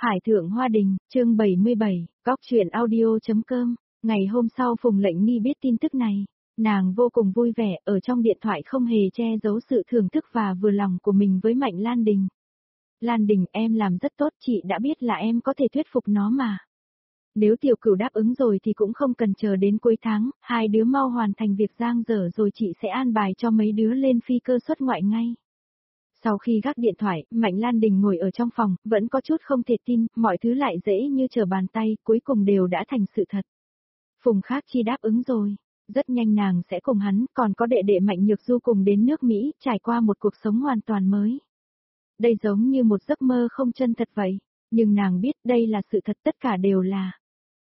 Hải thượng hoa đình, chương 77, góc truyện audio.com. Ngày hôm sau Phùng Lệnh Nghi biết tin tức này, nàng vô cùng vui vẻ, ở trong điện thoại không hề che giấu sự thưởng thức và vừa lòng của mình với Mạnh Lan Đình. Lan Đình, em làm rất tốt, chị đã biết là em có thể thuyết phục nó mà. Nếu tiểu cửu đáp ứng rồi thì cũng không cần chờ đến cuối tháng, hai đứa mau hoàn thành việc dang dở rồi chị sẽ an bài cho mấy đứa lên phi cơ xuất ngoại ngay. Sau khi gác điện thoại, Mạnh Lan Đình ngồi ở trong phòng, vẫn có chút không thể tin, mọi thứ lại dễ như trở bàn tay, cuối cùng đều đã thành sự thật. Phùng Khác Chi đáp ứng rồi, rất nhanh nàng sẽ cùng hắn, còn có đệ đệ Mạnh Nhược Du cùng đến nước Mỹ, trải qua một cuộc sống hoàn toàn mới. Đây giống như một giấc mơ không chân thật vậy, nhưng nàng biết đây là sự thật, tất cả đều là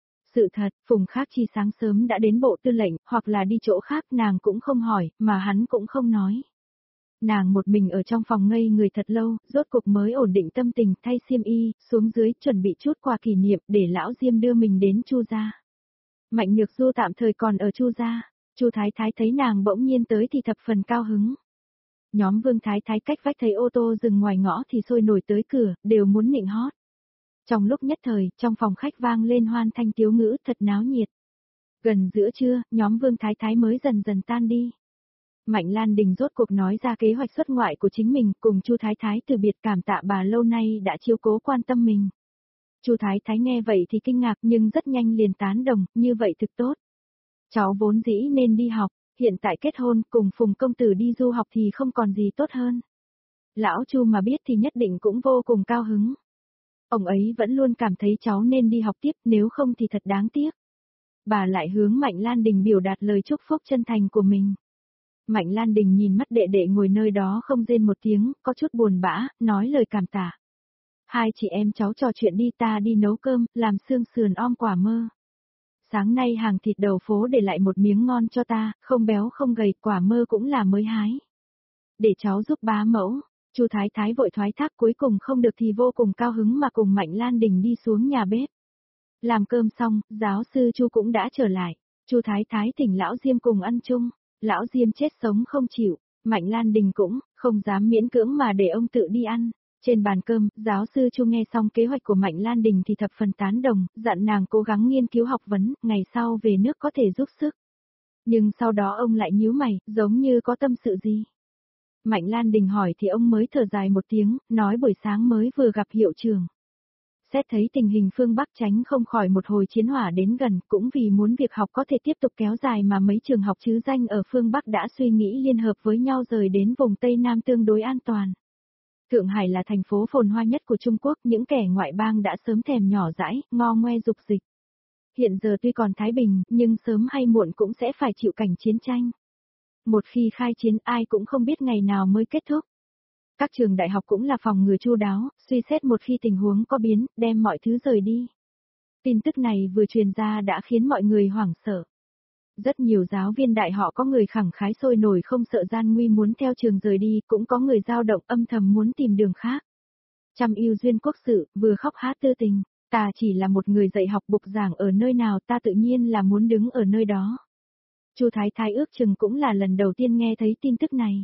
sự thật. Phùng Khác Chi sáng sớm đã đến bộ tư lệnh, hoặc là đi chỗ khác, nàng cũng không hỏi, mà hắn cũng không nói. Nàng một mình ở trong phòng ngây người thật lâu, rốt cuộc mới ổn định tâm tình, thay xiêm y, xuống dưới chuẩn bị chút quà kỷ niệm để lão Diêm đưa mình đến Chu gia. Mạnh Nhược Du tạm thời còn ở Chu gia, Chu Thái Thái thấy nàng bỗng nhiên tới thì thập phần cao hứng. Nhóm Vương Thái Thái cách vách thấy ô tô dừng ngoài ngõ thì sôi nổi tới cửa, đều muốn nịnh hót. Trong lúc nhất thời, trong phòng khách vang lên hoan thanh tiếu ngữ thật náo nhiệt. Gần giữa trưa, nhóm Vương Thái Thái mới dần dần tan đi. Mạnh Lan Đình rốt cuộc nói ra kế hoạch xuất ngoại của chính mình, cùng Chu Thái Thái từ biệt cảm tạ bà lâu nay đã chiếu cố quan tâm mình. Chu Thái Thái nghe vậy thì kinh ngạc nhưng rất nhanh liền tán đồng, như vậy thực tốt. Cháu vốn dĩ nên đi học, hiện tại kết hôn cùng Phùng công tử đi du học thì không còn gì tốt hơn. Lão Chu mà biết thì nhất định cũng vô cùng cao hứng. Ông ấy vẫn luôn cảm thấy cháu nên đi học tiếp, nếu không thì thật đáng tiếc. Bà lại hướng Mạnh Lan Đình biểu đạt lời chúc phúc chân thành của mình. Mạnh Lan Đình nhìn mắt đệ đệ ngồi nơi đó không rên một tiếng, có chút buồn bã, nói lời cảm tạ. Hai chị em cháu trò chuyện đi, ta đi nấu cơm, làm xương sườn om quả mơ. Sáng nay hàng thịt đầu phố để lại một miếng ngon cho ta, không béo không gầy, quả mơ cũng là mới hái. Để cháu giúp bá mẫu. Chu Thái Thái vội thoái thác, cuối cùng không được thì vô cùng cao hứng mà cùng Mạnh Lan Đình đi xuống nhà bếp. Làm cơm xong, giáo sư Chu cũng đã trở lại. Chu Thái Thái thỉnh lão Diêm cùng ăn chung. Lão Diêm chết sống không chịu, Mạnh Lan Đình cũng không dám miễn cưỡng mà để ông tự đi ăn. Trên bàn cơm, giáo sư Chu nghe xong kế hoạch của Mạnh Lan Đình thì thập phần tán đồng, dặn nàng cố gắng nghiên cứu học vấn, ngày sau về nước có thể giúp sức. Nhưng sau đó ông lại nhíu mày, giống như có tâm sự gì. Mạnh Lan Đình hỏi thì ông mới thở dài một tiếng, nói buổi sáng mới vừa gặp hiệu trưởng. Xét thấy tình hình phương Bắc tránh không khỏi một hồi chiến hỏa đến gần, cũng vì muốn việc học có thể tiếp tục kéo dài mà mấy trường học chứ danh ở phương Bắc đã suy nghĩ liên hợp với nhau rời đến vùng Tây Nam tương đối an toàn. Thượng Hải là thành phố phồn hoa nhất của Trung Quốc, những kẻ ngoại bang đã sớm thèm nhỏ dãi, ngo ngoe dục dịch. Hiện giờ tuy còn thái bình, nhưng sớm hay muộn cũng sẽ phải chịu cảnh chiến tranh. Một khi khai chiến ai cũng không biết ngày nào mới kết thúc. Các trường đại học cũng là phòng ngừa chu đáo, suy xét một khi tình huống có biến, đem mọi thứ rời đi. Tin tức này vừa truyền ra đã khiến mọi người hoảng sợ. Rất nhiều giáo viên đại họ có người khẳng khái sôi nổi không sợ gian nguy muốn theo trường rời đi, cũng có người dao động âm thầm muốn tìm đường khác. Trăm yêu duyên quốc sự, vừa khóc hát tư tình, ta chỉ là một người dạy học bục giảng ở nơi nào, ta tự nhiên là muốn đứng ở nơi đó. Chu Thái Thái ước chừng cũng là lần đầu tiên nghe thấy tin tức này.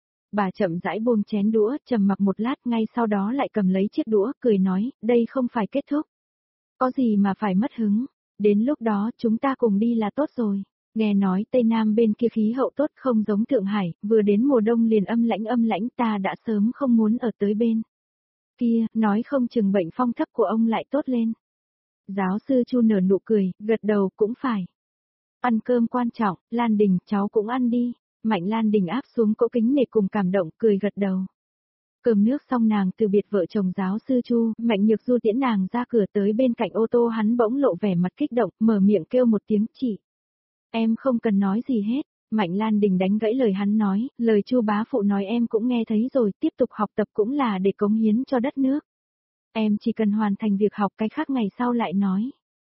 Bà chậm rãi buông chén đũa, trầm mặc một lát, ngay sau đó lại cầm lấy chiếc đũa, cười nói, đây không phải kết thúc. Có gì mà phải mất hứng, đến lúc đó chúng ta cùng đi là tốt rồi. Nghe nói Tây Nam bên kia khí hậu tốt không giống Thượng Hải, vừa đến mùa đông liền âm lãnh, ta đã sớm không muốn ở tới bên kia, nói không chừng bệnh phong thấp của ông lại tốt lên. Giáo sư Chu nở nụ cười, gật đầu cũng phải. Ăn cơm quan trọng, Lan Đình, cháu cũng ăn đi. Mạnh Lan Đình áp xuống cỗ kính nể cùng cảm động, cười gật đầu. Cơm nước xong nàng từ biệt vợ chồng giáo sư Chu, Mạnh Nhược Du tiễn nàng ra cửa tới bên cạnh ô tô, hắn bỗng lộ vẻ mặt kích động, mở miệng kêu một tiếng chị. Em không cần nói gì hết. Mạnh Lan Đình đánh gãy lời hắn nói, lời Chu bá phụ nói em cũng nghe thấy rồi, tiếp tục học tập cũng là để cống hiến cho đất nước. Em chỉ cần hoàn thành việc học, cái khác ngày sau lại nói.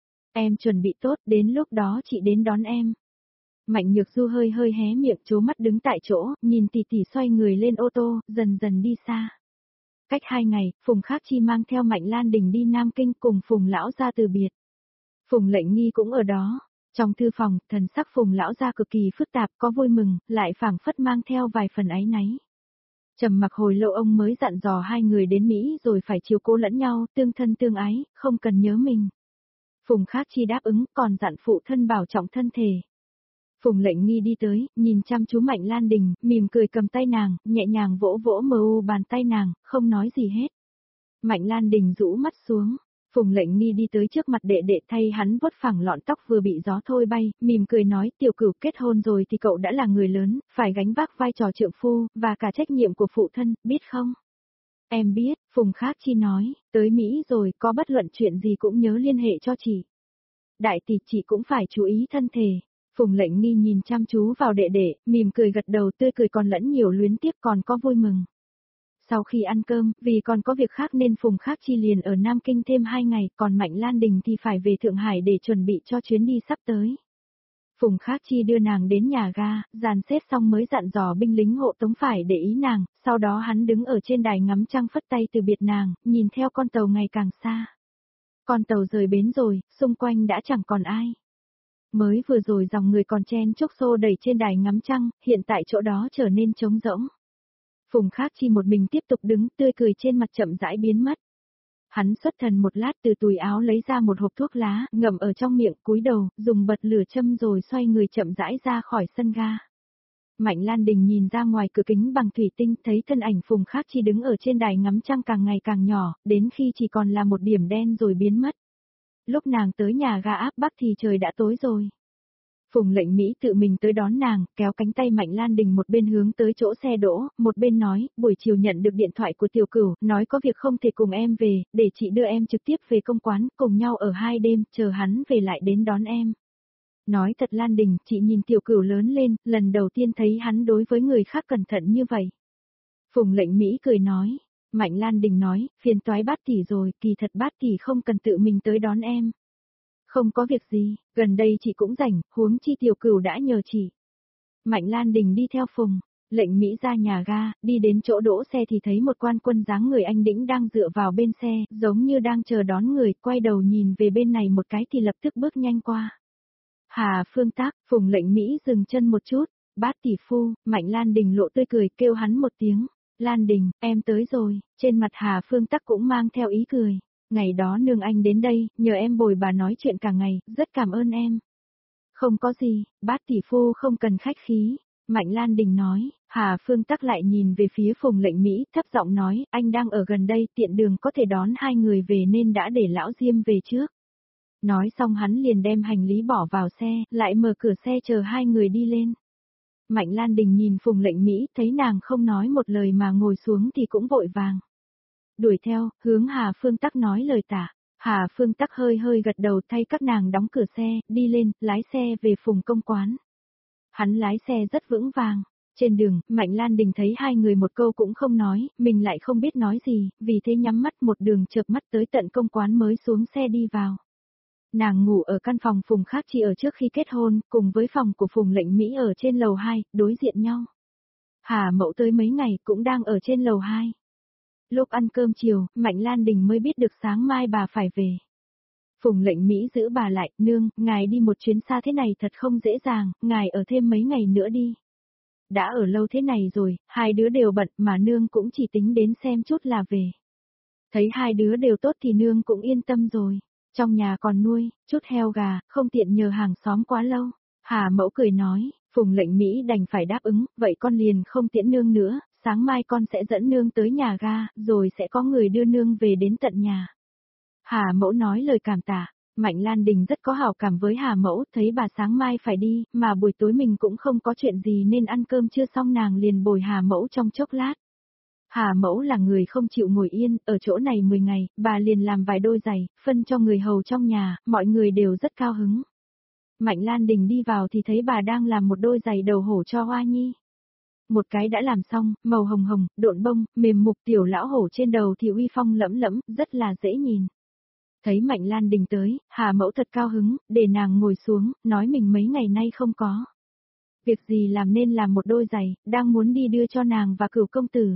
Em chuẩn bị tốt, đến lúc đó chị đến đón em. Mạnh Nhược Du hơi hé miệng, trố mắt đứng tại chỗ, nhìn tỷ tỷ xoay người lên ô tô, dần dần đi xa. Cách 2 ngày, Phùng Khác Chi mang theo Mạnh Lan Đình đi Nam Kinh cùng Phùng lão gia từ biệt. Phùng Lệnh Nghi cũng ở đó. Trong thư phòng, thần sắc Phùng lão gia cực kỳ phức tạp, có vui mừng, lại phảng phất mang theo vài phần áy náy. Trầm mặc hồi lâu ông mới dặn dò hai người đến Mỹ rồi phải chiếu cố lẫn nhau, tương thân tương ái, không cần nhớ mình. Phùng Khác Chi đáp ứng, còn dặn phụ thân bảo trọng thân thể. Phùng Lệnh Nghi đi tới, nhìn chăm chú Mạnh Lan Đình, mỉm cười cầm tay nàng, nhẹ nhàng vỗ vỗ mờ u bàn tay nàng, không nói gì hết. Mạnh Lan Đình rũ mắt xuống. Phùng Lệnh Nghi đi tới trước mặt đệ đệ thay hắn vuốt phẳng lọn tóc vừa bị gió thôi bay, mỉm cười nói Tiểu Cửu kết hôn rồi thì cậu đã là người lớn, phải gánh vác vai trò trượng phu, và cả trách nhiệm của phụ thân, biết không? Em biết, Phùng Khác Chi nói, tới Mỹ rồi có bất luận chuyện gì cũng nhớ liên hệ cho chị. Đại tỷ chị cũng phải chú ý thân thể. Phùng Lệnh Nghi nhìn chăm chú vào đệ đệ, mỉm cười gật đầu tươi cười còn lẫn nhiều luyến tiếc còn có vui mừng. Sau khi ăn cơm, vì còn có việc khác nên Phùng Khác Chi liền ở Nam Kinh thêm 2 ngày, còn Mạnh Lan Đình thì phải về Thượng Hải để chuẩn bị cho chuyến đi sắp tới. Phùng Khác Chi đưa nàng đến nhà ga, dàn xếp xong mới dặn dò binh lính hộ tống phải để ý nàng, sau đó hắn đứng ở trên đài ngắm trăng phất tay từ biệt nàng, nhìn theo con tàu ngày càng xa. Con tàu rời bến rồi, xung quanh đã chẳng còn ai. Mới vừa rồi dòng người còn chen chúc xô đẩy trên đài ngắm trăng, hiện tại chỗ đó trở nên trống rỗng. Phùng Khác Chi một mình tiếp tục đứng, tươi cười trên mặt chậm rãi biến mất. Hắn xuất thần một lát từ túi áo lấy ra một hộp thuốc lá, ngậm ở trong miệng, cúi đầu, dùng bật lửa châm rồi xoay người chậm rãi ra khỏi sân ga. Mạnh Lan Đình nhìn ra ngoài cửa kính bằng thủy tinh, thấy thân ảnh Phùng Khác Chi đứng ở trên đài ngắm trăng càng ngày càng nhỏ, đến khi chỉ còn là một điểm đen rồi biến mất. Lúc nàng tới nhà ga áp Bắc thì trời đã tối rồi. Phùng Lệnh Mỹ tự mình tới đón nàng, kéo cánh tay Mạnh Lan Đình một bên hướng tới chỗ xe đỗ, một bên nói, buổi chiều nhận được điện thoại của Tiểu Cửu, nói có việc không thể cùng em về, để chị đưa em trực tiếp về công quán, cùng nhau ở 2 đêm, chờ hắn về lại đến đón em. Nói thật Lan Đình, chị nhìn Tiểu Cửu lớn lên, lần đầu tiên thấy hắn đối với người khác cẩn thận như vậy. Phùng Lệnh Mỹ cười nói. Mạnh Lan Đình nói, phiền toái Bát tỷ rồi, kỳ thật Bát tỷ không cần tự mình tới đón em. Không có việc gì, gần đây chị cũng rảnh, huống chi Tiểu Cửu đã nhờ chị. Mạnh Lan Đình đi theo Phùng Lệnh Mỹ ra nhà ga, đi đến chỗ đỗ xe thì thấy một quan quân dáng người anh đĩnh đang dựa vào bên xe, giống như đang chờ đón người, quay đầu nhìn về bên này một cái thì lập tức bước nhanh qua. Hà Phương Tác, Phùng Lệnh Mỹ dừng chân một chút, Bát tỷ phu, Mạnh Lan Đình lộ tươi cười kêu hắn một tiếng, Lan Đình, em tới rồi, trên mặt Hà Phương Tác cũng mang theo ý cười. Ngày đó nương anh đến đây, nhờ em bồi bà nói chuyện cả ngày, rất cảm ơn em. Không có gì, Bát tỷ phu không cần khách khí. Mạnh Lan Đình nói, Hà Phương Tắc lại nhìn về phía Phùng Lệnh Mỹ, thấp giọng nói, anh đang ở gần đây, tiện đường có thể đón hai người về nên đã để lão Diêm về trước. Nói xong hắn liền đem hành lý bỏ vào xe, lại mở cửa xe chờ hai người đi lên. Mạnh Lan Đình nhìn Phùng Lệnh Mỹ, thấy nàng không nói một lời mà ngồi xuống thì cũng vội vàng. Đuổi theo, hướng Hà Phương Tắc nói lời tả. Hà Phương Tắc hơi hơi gật đầu thay các nàng đóng cửa xe, đi lên, lái xe về Phùng công quán. Hắn lái xe rất vững vàng. Trên đường, Mạnh Lan Đình thấy hai người một câu cũng không nói, mình lại không biết nói gì, vì thế nhắm mắt một đường chợp mắt tới tận công quán mới xuống xe đi vào. Nàng ngủ ở căn phòng Phùng Khác Chi ở trước khi kết hôn, cùng với phòng của Phùng Lệnh Mỹ ở trên lầu 2, đối diện nhau. Hà Mậu tới mấy ngày cũng đang ở trên lầu 2. Lúc ăn cơm chiều, Mạnh Lan Đình mới biết được sáng mai bà phải về. Phùng Lệnh Mỹ giữ bà lại, nương, ngài đi một chuyến xa thế này thật không dễ dàng, ngài ở thêm mấy ngày nữa đi. Đã ở lâu thế này rồi, hai đứa đều bận mà nương cũng chỉ tính đến xem chút là về. Thấy hai đứa đều tốt thì nương cũng yên tâm rồi. Trong nhà còn nuôi, chút heo gà, không tiện nhờ hàng xóm quá lâu. Hà Mẫu cười nói, Phùng Lệnh Mỹ đành phải đáp ứng, vậy con liền không tiễn nương nữa, sáng mai con sẽ dẫn nương tới nhà ga, rồi sẽ có người đưa nương về đến tận nhà. Hà Mẫu nói lời cảm tạ, Mạnh Lan Đình rất có hảo cảm với Hà Mẫu, thấy bà sáng mai phải đi, mà buổi tối mình cũng không có chuyện gì nên ăn cơm chưa xong nàng liền bồi Hà Mẫu trong chốc lát. Hà Mẫu là người không chịu ngồi yên, ở chỗ này 10 ngày, bà liền làm vài đôi giày, phân cho người hầu trong nhà, mọi người đều rất cao hứng. Mạnh Lan Đình đi vào thì thấy bà đang làm một đôi giày đầu hổ cho Hoa Nhi. Một cái đã làm xong, màu hồng hồng, độn bông, mềm mục tiểu lão hổ trên đầu thì uy phong lẫm lẫm, rất là dễ nhìn. Thấy Mạnh Lan Đình tới, Hà Mẫu thật cao hứng, để nàng ngồi xuống, nói mình mấy ngày nay không có việc gì làm nên làm một đôi giày, đang muốn đi đưa cho nàng và Cửu công tử.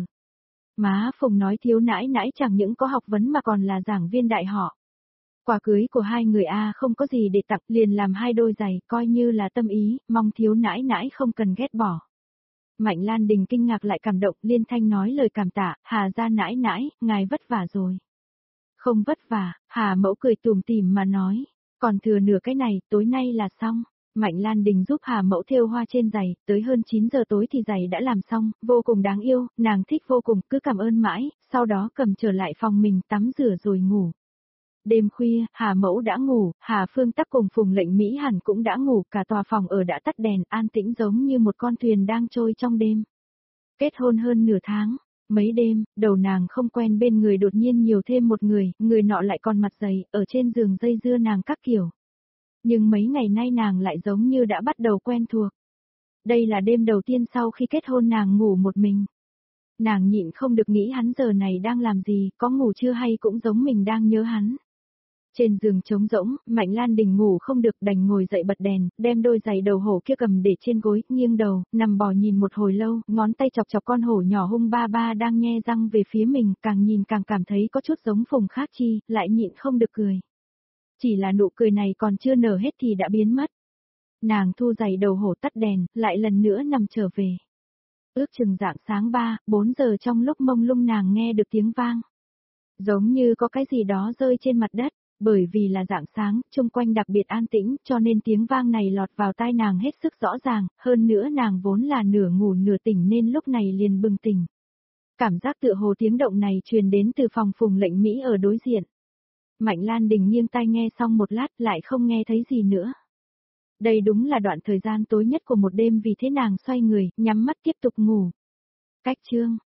Má Phùng nói thiếu nãi nãi chẳng những có học vấn mà còn là giảng viên đại họ. Quà cưới của hai người không có gì để tặng, liền làm hai đôi giày, coi như là tâm ý, mong thiếu nãi nãi không cần ghét bỏ. Mạnh Lan Đình kinh ngạc lại cảm động, liên thanh nói lời cảm tạ, Hà gia nãi nãi, ngài vất vả rồi. Không vất vả, Hà mẫu cười tủm tỉm mà nói, còn thừa nửa cái này, tối nay là xong. Mạnh Lan Đình giúp Hà mẫu thêu hoa trên giày, tới hơn 9 giờ tối thì giày đã làm xong, vô cùng đáng yêu, nàng thích vô cùng, cứ cảm ơn mãi, sau đó cầm trở lại phòng mình tắm rửa rồi ngủ. Đêm khuya, Hà mẫu đã ngủ, Hà Phương Tắc cùng Phùng Lệnh Mỹ hẳn cũng đã ngủ, cả tòa phòng ở đã tắt đèn, an tĩnh giống như một con thuyền đang trôi trong đêm. Kết hôn hơn nửa tháng, mấy đêm, đầu nàng không quen bên người đột nhiên nhiều thêm một người nọ lại còn mặt dày, ở trên giường dây dưa nàng các kiểu. Nhưng mấy ngày nay nàng lại giống như đã bắt đầu quen thuộc. Đây là đêm đầu tiên sau khi kết hôn nàng ngủ một mình. Nàng nhịn không được nghĩ hắn giờ này đang làm gì, có ngủ chưa hay cũng giống mình đang nhớ hắn. Trên giường trống rỗng, Mạnh Lan Đình ngủ không được đành ngồi dậy bật đèn, đem đôi giày đầu hổ kia cầm để trên gối, nghiêng đầu, nằm bò nhìn một hồi lâu, ngón tay chọc chọc con hổ nhỏ hung ba ba đang nhe răng về phía mình, càng nhìn càng cảm thấy có chút giống Phùng Khác Chi, lại nhịn không được cười. Chỉ là nụ cười này còn chưa nở hết thì đã biến mất. Nàng thu giày đầu hổ tắt đèn, lại lần nữa nằm trở về. Ước chừng rạng sáng 3-4 giờ trong lúc mông lung nàng nghe được tiếng vang. Giống như có cái gì đó rơi trên mặt đất. Bởi vì là rạng sáng, xung quanh đặc biệt an tĩnh, cho nên tiếng vang này lọt vào tai nàng hết sức rõ ràng, hơn nữa nàng vốn là nửa ngủ nửa tỉnh nên lúc này liền bừng tỉnh. Cảm giác tựa hồ tiếng động này truyền đến từ phòng Phùng Lệnh Mỹ ở đối diện. Mạnh Lan Đình nghiêng tai nghe xong một lát lại không nghe thấy gì nữa. Đây đúng là đoạn thời gian tối nhất của một đêm vì thế nàng xoay người, nhắm mắt tiếp tục ngủ. Cách chương